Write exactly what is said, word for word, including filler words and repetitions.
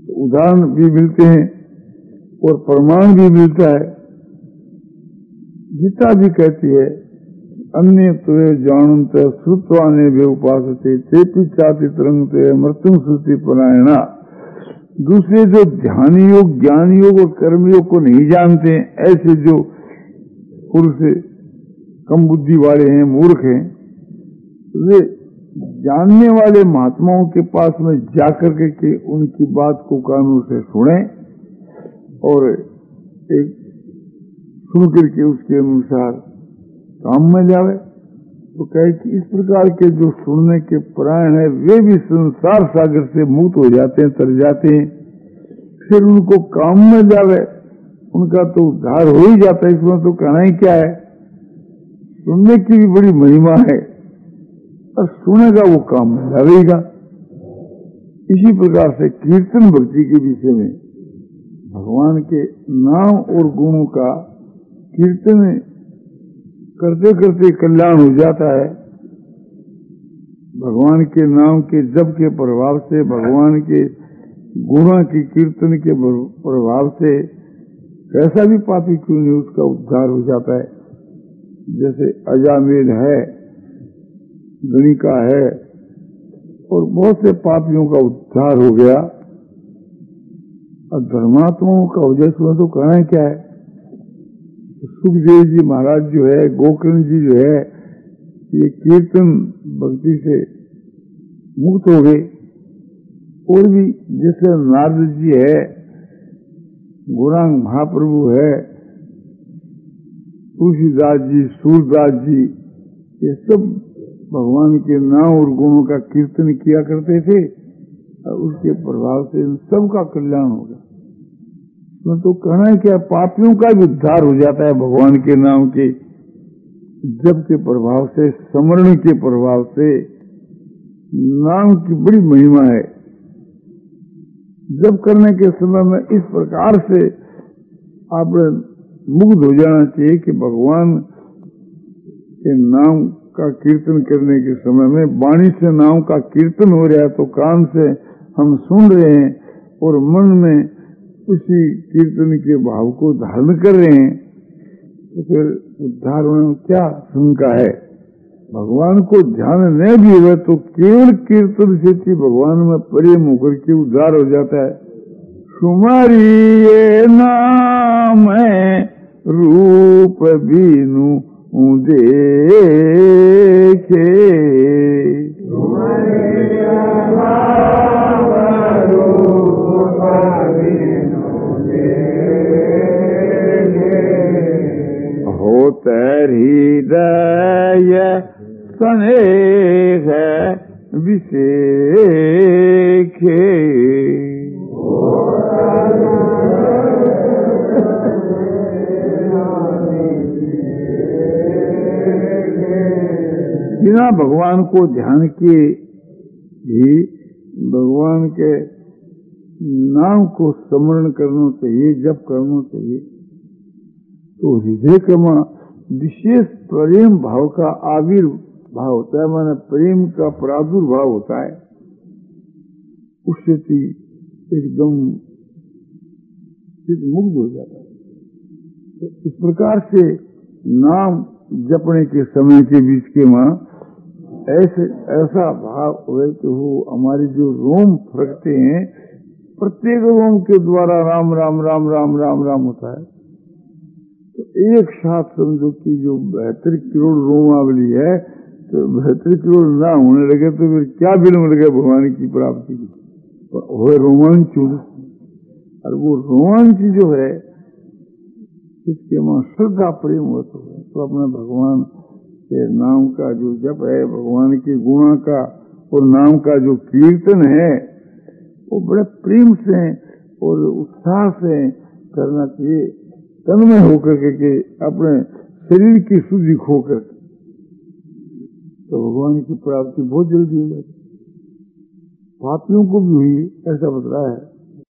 तो उदाहरण भी मिलते हैं और प्रमाण भी मिलता है। गीता भी कहती है अन्य तुए जानते श्रुत्वाने वे उपासते ते पिचाति तरंगते मृत्युम श्रुति परायणा। दूसरे जो ध्यान योग ज्ञान योग और कर्म योग को नहीं जानते हैं, ऐसे जो पुरुष कम बुद्धि वाले हैं, मूर्ख हैं, वे जानने वाले महात्माओं के पास में जाकर के, के उनकी बात को कानों से सुने और एक सुन करके उसके अनुसार काम में जावे। तो कहे कि इस प्रकार के जो सुनने के प्राण है वे भी संसार सागर से मुक्त हो जाते हैं, तर जाते हैं, फिर उनको काम में जावे, उनका तो उद्धार हो ही जाता है। इसमें तो कहना ही क्या है, सुनने की भी बड़ी महिमा है और सुनेगा वो काम में लगेगा। इसी प्रकार से कीर्तन भक्ति के विषय में भगवान के नाम और गुणों का कीर्तन करते करते कल्याण हो जाता है। भगवान के नाम के जप के प्रभाव से, भगवान के गुणों की कीर्तन के प्रभाव से कैसा भी पापी क्यों नहीं उसका उद्धार हो जाता है। जैसे अजामेल है, गणिका है और बहुत से पापियों का उद्धार हो गया। और धर्मात्माओं का वजह से तो कहना क्या है, सुखदेव जी महाराज जो है, गोकर्ण जी जो है, ये कीर्तन भक्ति से मुक्त हो गए। और भी जैसे नारद जी है, गौरांग महाप्रभु है, तुलसीदास जी, सूरदास जी, ये सब भगवान के नाम और गुणों का कीर्तन किया करते थे और उसके प्रभाव से इन सबका कल्याण हो गया। मैं तो कहना है क्या, पापियों का भी उद्धार हो जाता है भगवान के नाम के जप के प्रभाव से, स्मरण के प्रभाव से। नाम की बड़ी महिमा है। जप करने के समय में इस प्रकार से आप मुग्ध हो जाना चाहिए कि भगवान के नाम का कीर्तन करने के समय में वाणी से नाम का कीर्तन हो रहा है तो कान से हम सुन रहे हैं और मन में उसी कीर्तन के भाव को धारण कर रहे हैं, तो फिर उद्धार होने में क्या शंका है। भगवान को ध्यान न भी हुआ तो केवल कीर्तन से भगवान में प्रेम होकर के उद्धार हो जाता है। सुमारी ये नाम है रूप बीनु देखे, होतर हृदय स्नेह विषेखे। बिना भगवान को ध्यान किए भी भगवान के नाम को स्मरण करना चाहिए, जप करना चाहिए, तो हृदय के में विशेष प्रेम भाव का आविर्भाव होता है, माने प्रेम का प्रादुर्भाव होता है। उससे एकदम मुग्ध हो जाता है। तो इस प्रकार से नाम जपने के समय के बीच के मां ऐसे ऐसा भाव हुए कि वो हमारे जो रोम फरकते हैं, प्रत्येक रोम के द्वारा राम राम राम राम राम राम होता है। तो एक साथ समझो कि जो बहत्तर करोड़ रोमावली है, तो बहत्तर करोड़ ना होने लगे तो फिर क्या विलम्ब लगे भगवान की प्राप्ति की। हो रोमांच, और वो रोमांच जो है इसके मां श्रद्धा प्रेम होता है। तो अपने भगवान के नाम का जो जप है, भगवान के गुणों का और नाम का जो कीर्तन है, वो बड़े प्रेम से और उत्साह से करना चाहिए, तन्मय होकर के, के अपने शरीर की शुद्धि खोकर, तो भगवान की प्राप्ति बहुत जल्दी हो जाती। पापियों को भी हुई ऐसा बता रहा है।